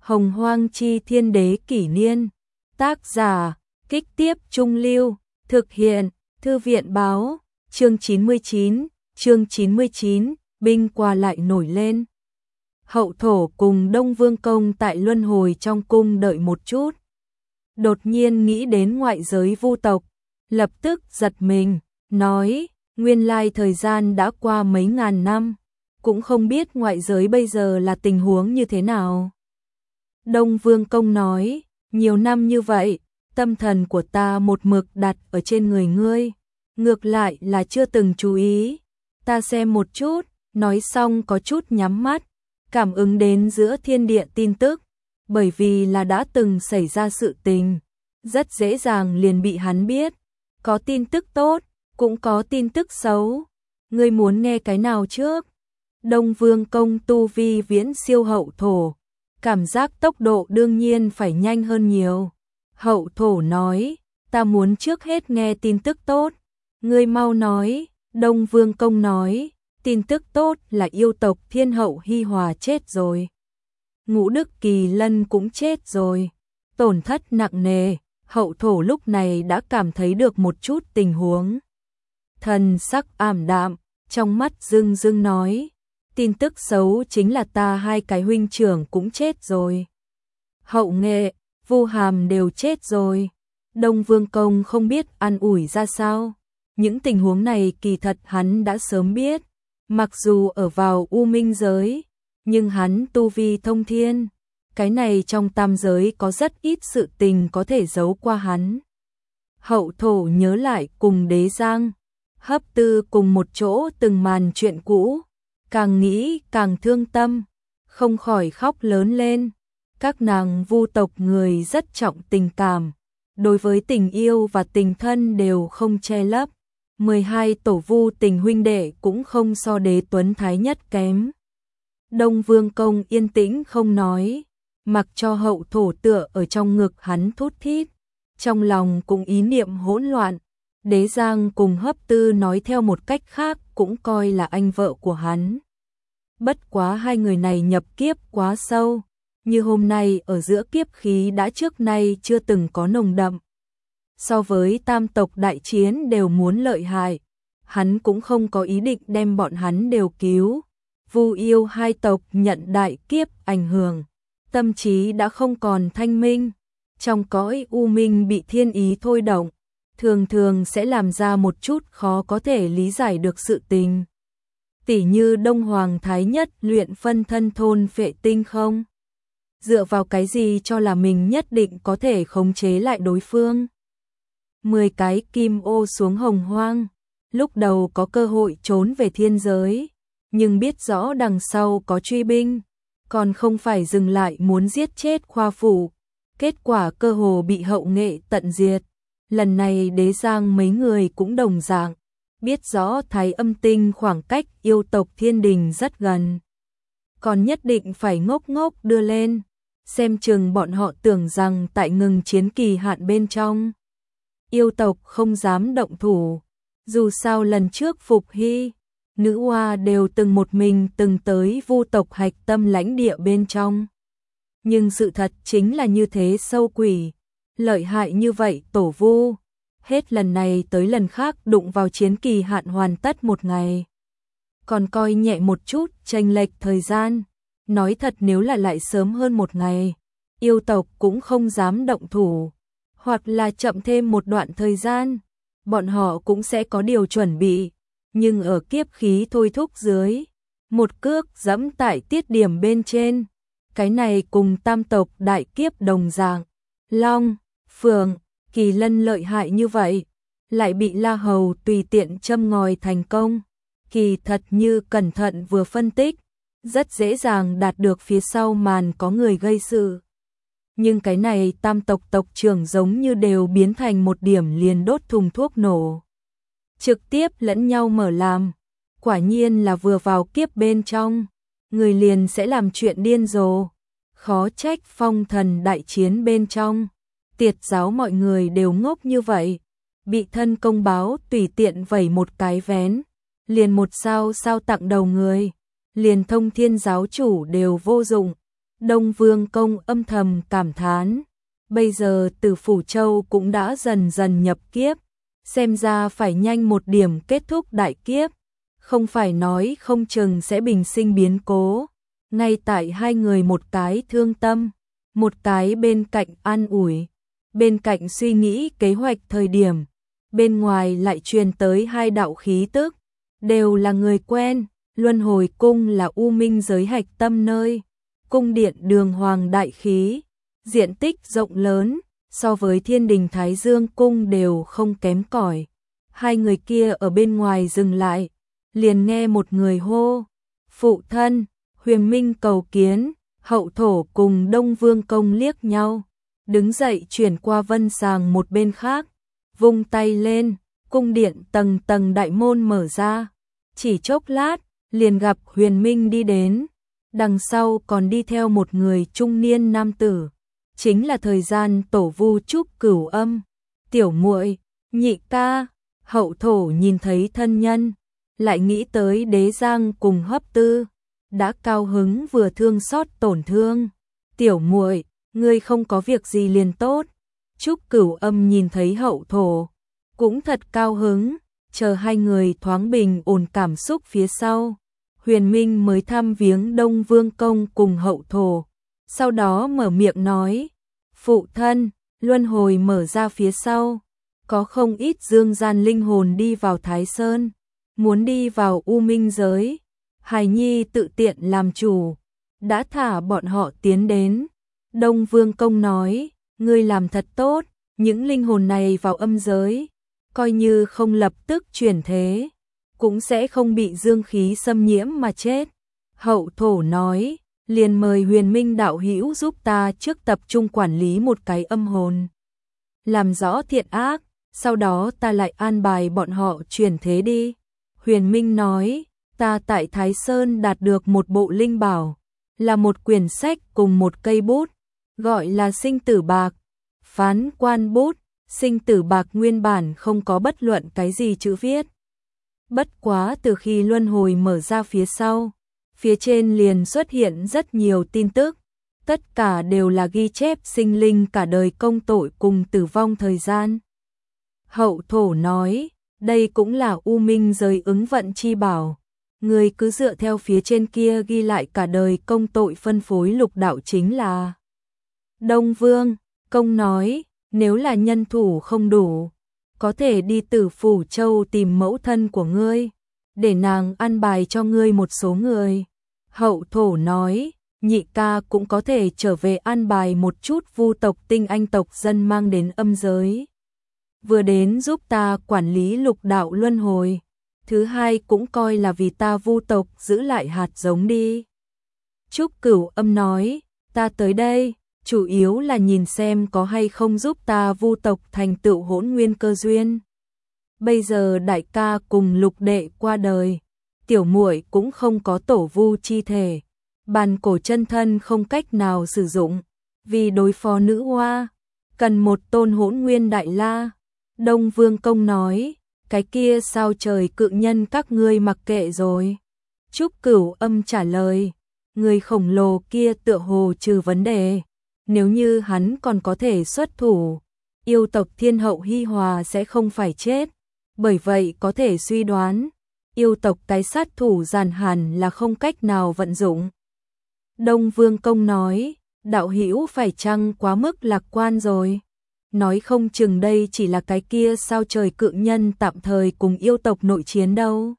Hồng Hoang Chi Thiên Đế Kỷ Niên. Tác giả, Kích Tiếp Trung Lưu. Thực hiện, Thư viện Báo. Chương 99, binh qua lại nổi lên. Hậu thổ cùng Đông Vương Công tại luân hồi trong cung đợi một chút. Đột nhiên nghĩ đến ngoại giới vu tộc, lập tức giật mình, nói, nguyên lai thời gian đã qua mấy ngàn năm, cũng không biết ngoại giới bây giờ là tình huống như thế nào. Đông Vương Công nói, nhiều năm như vậy, tâm thần của ta một mực đặt ở trên người ngươi, ngược lại là chưa từng chú ý. Ta xem một chút, nói xong có chút nhắm mắt, cảm ứng đến giữa thiên địa tin tức, bởi vì là đã từng xảy ra sự tình, rất dễ dàng liền bị hắn biết, có tin tức tốt, cũng có tin tức xấu. Ngươi muốn nghe cái nào trước? Đông Vương Công tu vi viễn siêu hậu thổ, cảm giác tốc độ đương nhiên phải nhanh hơn nhiều. Hậu thổ nói, ta muốn trước hết nghe tin tức tốt. Ngươi mau nói. Đông Vương Công nói, tin tức tốt là yêu tộc Thiên Hậu Hi Hòa chết rồi. Ngũ Đức Kỳ Lân cũng chết rồi. Tổn thất nặng nề. Hậu thổ lúc này đã cảm thấy được một chút tình huống. Thần sắc ảm đạm, trong mắt rưng rưng nói, tin tức xấu chính là ta hai cái huynh trưởng cũng chết rồi. Hậu Nghệ, Vu Hàm đều chết rồi. Đông Vương Công không biết an ủi ra sao. Những tình huống này kỳ thật hắn đã sớm biết, mặc dù ở vào U Minh giới, nhưng hắn tu vi thông thiên, cái này trong tam giới có rất ít sự tình có thể giấu qua hắn. Hậu thổ nhớ lại cùng Đế Giang, Hấp Tư cùng một chỗ từng màn chuyện cũ, càng nghĩ càng thương tâm, không khỏi khóc lớn lên. Các nàng vu tộc người rất trọng tình cảm, đối với tình yêu và tình thân đều không che lấp. 12 tổ vu tình huynh đệ cũng không so Đế Tuấn Thái nhất kém. Đông Vương Công yên tĩnh không nói, mặc cho hậu thổ tựa ở trong ngực hắn thút thít, trong lòng cũng ý niệm hỗn loạn. Đế Giang cùng Hấp Tư nói theo một cách khác cũng coi là anh vợ của hắn. Bất quá hai người này nhập kiếp quá sâu, như hôm nay ở giữa kiếp khí đã trước nay chưa từng có nồng đậm. So với tam tộc đại chiến đều muốn lợi hại, hắn cũng không có ý định đem bọn hắn đều cứu. Vu yêu hai tộc nhận đại kiếp ảnh hưởng, tâm trí đã không còn thanh minh, trong cõi u minh bị thiên ý thôi động, thường thường sẽ làm ra một chút khó có thể lý giải được sự tình. Tỉ như Đông Hoàng Thái Nhất luyện phân thân thôn phệ tinh không? Dựa vào cái gì cho là mình nhất định có thể khống chế lại đối phương? 10 cái kim ô xuống hồng hoang, lúc đầu có cơ hội trốn về thiên giới, nhưng biết rõ đằng sau có truy binh, còn không phải dừng lại muốn giết chết Khoa Phủ, kết quả cơ hồ bị Hậu Nghệ tận diệt. Lần này Đế Giang mấy người cũng đồng dạng, biết rõ Thái Âm Tinh khoảng cách yêu tộc Thiên Đình rất gần, còn nhất định phải ngốc ngốc đưa lên, xem chừng bọn họ tưởng rằng tại ngừng chiến kỳ hạn bên trong, yêu tộc không dám động thủ. Dù sao lần trước Phục Hy, Nữ Hoa đều từng một mình từng tới vu tộc hạch tâm lãnh địa bên trong. Nhưng sự thật chính là như thế sâu quỷ, lợi hại như vậy tổ vu, hết lần này tới lần khác đụng vào chiến kỳ hạn hoàn tất một ngày. Còn coi nhẹ một chút chênh lệch thời gian, nói thật nếu là lại sớm hơn một ngày, yêu tộc cũng không dám động thủ, hoặc là chậm thêm một đoạn thời gian, bọn họ cũng sẽ có điều chuẩn bị, nhưng ở kiếp khí thôi thúc dưới, một cước giẫm tại tiết điểm bên trên, cái này cùng tam tộc đại kiếp đồng dạng, Long, Phượng, Kỳ Lân lợi hại như vậy, lại bị La Hầu tùy tiện châm ngòi thành công, kỳ thật như cẩn thận vừa phân tích, rất dễ dàng đạt được phía sau màn có người gây sự. Nhưng cái này tam tộc tộc trưởng giống như đều biến thành một điểm liền đốt thùng thuốc nổ. Trực tiếp lẫn nhau mở làm, quả nhiên là vừa vào kiếp bên trong, người liền sẽ làm chuyện điên rồ. Khó trách phong thần đại chiến bên trong, tiệt giáo mọi người đều ngốc như vậy, bị thân công báo tùy tiện vẩy một cái vén, liền một sao sao tặng đầu người, liền thông thiên giáo chủ đều vô dụng, Đông Vương Công âm thầm cảm thán, bây giờ Tử Phủ Châu cũng đã dần dần nhập kiếp, xem ra phải nhanh một điểm kết thúc đại kiếp, không phải nói không chừng sẽ bình sinh biến cố. Ngay tại hai người một cái thương tâm, một cái bên cạnh an ủi, bên cạnh suy nghĩ kế hoạch thời điểm, bên ngoài lại truyền tới hai đạo khí tức, đều là người quen. Luân Hồi Cung là U Minh giới hạch tâm nơi, cung điện đường hoàng đại khí, diện tích rộng lớn, so với Thiên Đình Thái Dương Cung đều không kém cỏi. Hai người kia ở bên ngoài dừng lại, liền nghe một người hô, phụ thân, Huyền Minh cầu kiến. Hậu Thổ cùng Đông Vương Công liếc nhau, đứng dậy chuyển qua vân sàng một bên khác, vung tay lên, cung điện tầng tầng đại môn mở ra, chỉ chốc lát, liền gặp Huyền Minh đi đến, đằng sau còn đi theo một người trung niên nam tử, chính là thời gian tổ vu Trúc Cửu Âm. Tiểu muội, nhị ca. Hậu Thổ nhìn thấy thân nhân, lại nghĩ tới Đế Giang cùng Hấp Tư, đã cao hứng vừa thương xót tổn thương. Tiểu muội, ngươi không có việc gì liền tốt. Trúc Cửu Âm nhìn thấy Hậu Thổ, cũng thật cao hứng, chờ hai người thoáng bình ổn cảm xúc phía sau. Huyền Minh mới thăm viếng Đông Vương Công cùng Hậu Thổ, sau đó mở miệng nói, phụ thân, luân hồi mở ra phía sau, có không ít dương gian linh hồn đi vào Thái Sơn, muốn đi vào U Minh giới. Hải Nhi tự tiện làm chủ, đã thả bọn họ tiến đến. Đông Vương Công nói, ngươi làm thật tốt, những linh hồn này vào âm giới, coi như không lập tức chuyển thế, cũng sẽ không bị dương khí xâm nhiễm mà chết. Hậu Thổ nói, liền mời Huyền Minh đạo hữu giúp ta trước tập trung quản lý một cái âm hồn, làm rõ thiện ác, sau đó ta lại an bài bọn họ chuyển thế đi. Huyền Minh nói, ta tại Thái Sơn đạt được một bộ linh bảo, là một quyển sách cùng một cây bút, gọi là Sinh Tử Bạc, Phán Quan bút. Sinh Tử Bạc nguyên bản không có bất luận cái gì chữ viết. Bất quá từ khi luân hồi mở ra phía sau, phía trên liền xuất hiện rất nhiều tin tức, tất cả đều là ghi chép sinh linh cả đời công tội cùng tử vong thời gian. Hậu Thổ nói, đây cũng là U Minh giới ứng vận chi bảo, người cứ dựa theo phía trên kia ghi lại cả đời công tội phân phối lục đạo chính là. Đông Vương Công nói, nếu là nhân thủ không đủ, có thể đi Tử Phủ Châu tìm mẫu thân của ngươi, để nàng an bài cho ngươi một số người. Hậu Thổ nói, nhị ca cũng có thể trở về an bài một chút vu tộc tinh anh tộc dân mang đến âm giới. Vừa đến giúp ta quản lý lục đạo luân hồi, thứ hai cũng coi là vì ta vu tộc giữ lại hạt giống đi. Trúc Cửu Âm nói, ta tới đây chủ yếu là nhìn xem có hay không giúp ta vu tộc thành tựu hỗn nguyên cơ duyên. Bây giờ đại ca cùng lục đệ qua đời, tiểu muội cũng không có tổ vu chi thể, bàn cổ chân thân không cách nào sử dụng, vì đối phó nữ hoa, cần một tôn hỗn nguyên đại la. Đông Vương Công nói, cái kia sao trời cự nhân các ngươi mặc kệ rồi. Trúc Cửu Âm trả lời, người khổng lồ kia tựa hồ trừ vấn đề, nếu như hắn còn có thể xuất thủ, yêu tộc Thiên Hậu Hi Hòa sẽ không phải chết, bởi vậy có thể suy đoán, yêu tộc cái sát thủ giàn hàn là không cách nào vận dụng. Đông Vương Công nói, đạo hữu phải chăng quá mức lạc quan rồi, nói không chừng đây chỉ là cái kia sao trời cự nhân tạm thời cùng yêu tộc nội chiến đâu.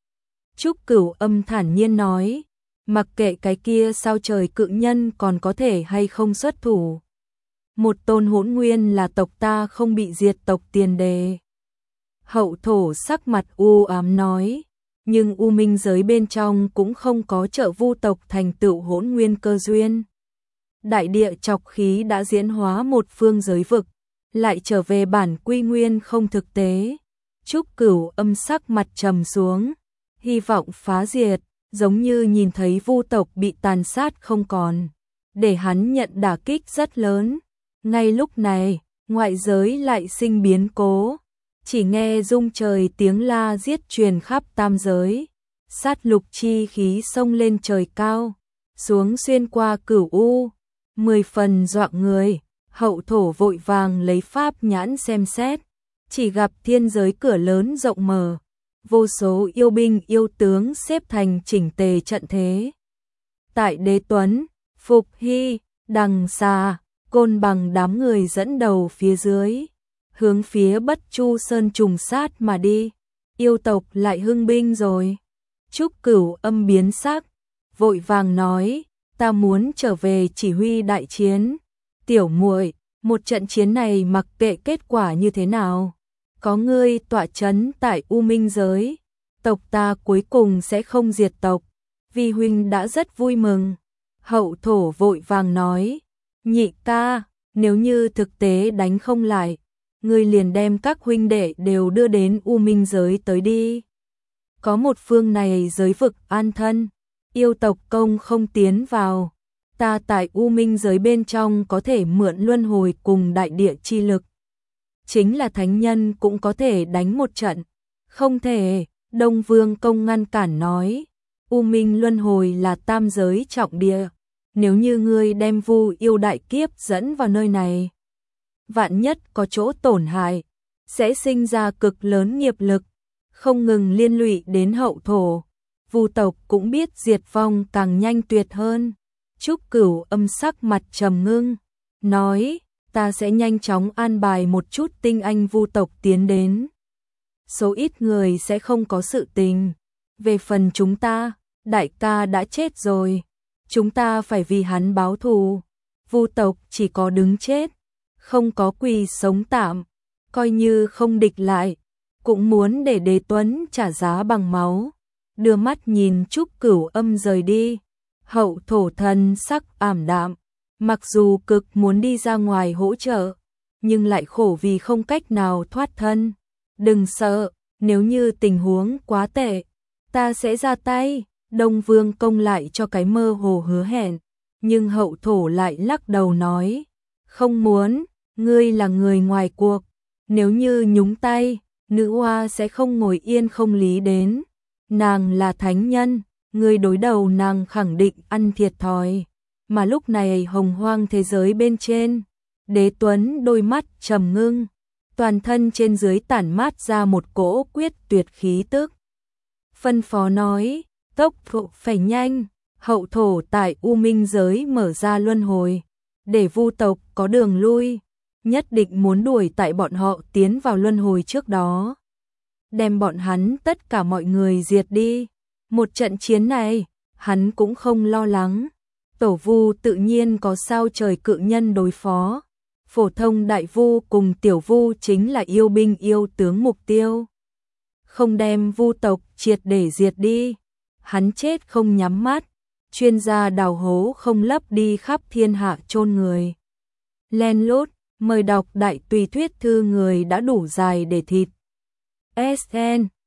Trúc Cửu Âm thản nhiên nói, mặc kệ cái kia sao trời cự nhân còn có thể hay không xuất thủ, một tôn hỗn nguyên là tộc ta không bị diệt tộc tiền đề. Hậu Thổ sắc mặt u ám nói, nhưng U Minh giới bên trong cũng không có trợ vu tộc thành tựu hỗn nguyên cơ duyên. Đại địa chọc khí đã diễn hóa một phương giới vực, lại trở về bản quy nguyên không thực tế. Trúc Cửu Âm sắc mặt trầm xuống, hy vọng phá diệt, giống như nhìn thấy vu tộc bị tàn sát không còn, để hắn nhận đả kích rất lớn. Ngay lúc này, ngoại giới lại sinh biến cố, chỉ nghe rung trời tiếng la giết truyền khắp tam giới, sát lục chi khí xông lên trời cao, xuống xuyên qua Cửu U, 10 phần dọa người. Hậu thổ vội vàng lấy pháp nhãn xem xét, chỉ gặp thiên giới cửa lớn rộng mở, vô số yêu binh yêu tướng xếp thành chỉnh tề trận thế. Tại Đế Tuấn, Phục Hy, Đằng Xà, Côn Bằng đám người dẫn đầu phía dưới, hướng phía Bất Chu Sơn trùng sát mà đi. Yêu tộc lại hưng binh rồi. Trúc Cửu Âm biến sắc, vội vàng nói, ta muốn trở về chỉ huy đại chiến. Tiểu muội, một trận chiến này mặc kệ kết quả như thế nào, có ngươi tọa chấn tại U Minh giới, tộc ta cuối cùng sẽ không diệt tộc, vì huynh đã rất vui mừng. Hậu thổ vội vàng nói, nhị ca, nếu như thực tế đánh không lại, ngươi liền đem các huynh đệ đều đưa đến U Minh giới tới đi. Có một phương này giới vực an thân, yêu tộc công không tiến vào, ta tại U Minh giới bên trong có thể mượn luân hồi cùng đại địa chi lực. Chính là thánh nhân cũng có thể đánh một trận. Không thể, Đông Vương Công ngăn cản nói, U Minh luân hồi là tam giới trọng địa, nếu như ngươi đem vu yêu đại kiếp dẫn vào nơi này, vạn nhất có chỗ tổn hại, sẽ sinh ra cực lớn nghiệp lực, không ngừng liên lụy đến hậu thổ, vu tộc cũng biết diệt vong càng nhanh tuyệt hơn. Trúc Cửu Âm sắc mặt trầm ngưng, nói, ta sẽ nhanh chóng an bài một chút tinh anh vu tộc tiến đến. Số ít người sẽ không có sự tình. Về phần chúng ta, đại ca đã chết rồi, chúng ta phải vì hắn báo thù. Vu tộc chỉ có đứng chết, không có quỳ sống tạm, coi như không địch lại, cũng muốn để Đế Tuấn trả giá bằng máu. Đưa mắt nhìn Trúc Cửu Âm rời đi, hậu thổ thần sắc ảm đạm, mặc dù cực muốn đi ra ngoài hỗ trợ, nhưng lại khổ vì không cách nào thoát thân. Đừng sợ, nếu như tình huống quá tệ, ta sẽ ra tay. Đông Vương Công lại cho cái mơ hồ hứa hẹn, nhưng hậu thổ lại lắc đầu nói, không muốn, ngươi là người ngoài cuộc, nếu như nhúng tay, nữ oa sẽ không ngồi yên không lý đến. Nàng là thánh nhân, người đối đầu nàng khẳng định ăn thiệt thòi. Mà lúc này hồng hoang thế giới bên trên, Đế Tuấn đôi mắt trầm ngưng, toàn thân trên dưới tản mát ra một cỗ quyết tuyệt khí tức. Phân phó nói, tốc độ phải nhanh, hậu thổ tại U Minh giới mở ra luân hồi, để vu tộc có đường lui, nhất định muốn đuổi tại bọn họ tiến vào luân hồi trước đó, đem bọn hắn tất cả mọi người diệt đi. Một trận chiến này, hắn cũng không lo lắng. Tổ vu tự nhiên có sao trời cự nhân đối phó. Phổ thông đại vu cùng tiểu vu chính là yêu binh yêu tướng mục tiêu. Không đem vu tộc triệt để diệt đi, hắn chết không nhắm mắt. Chuyên gia đào hố không lấp đi khắp thiên hạ chôn người. Len lút, mời đọc đại tùy thuyết thư người đã đủ dài để thịt. SN